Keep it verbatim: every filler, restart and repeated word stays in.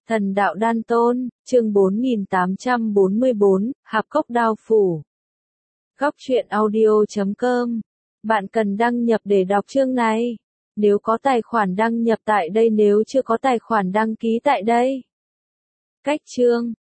Thần đạo đan tôn, chương bốn nghìn tám trăm bốn mươi bốn, Hạp cốc đao phủ. Góc truyện audio chấm com. Bạn cần đăng nhập để đọc chương này. Nếu có tài khoản đăng nhập tại đây, nếu chưa có tài khoản đăng ký tại đây. Cách chương.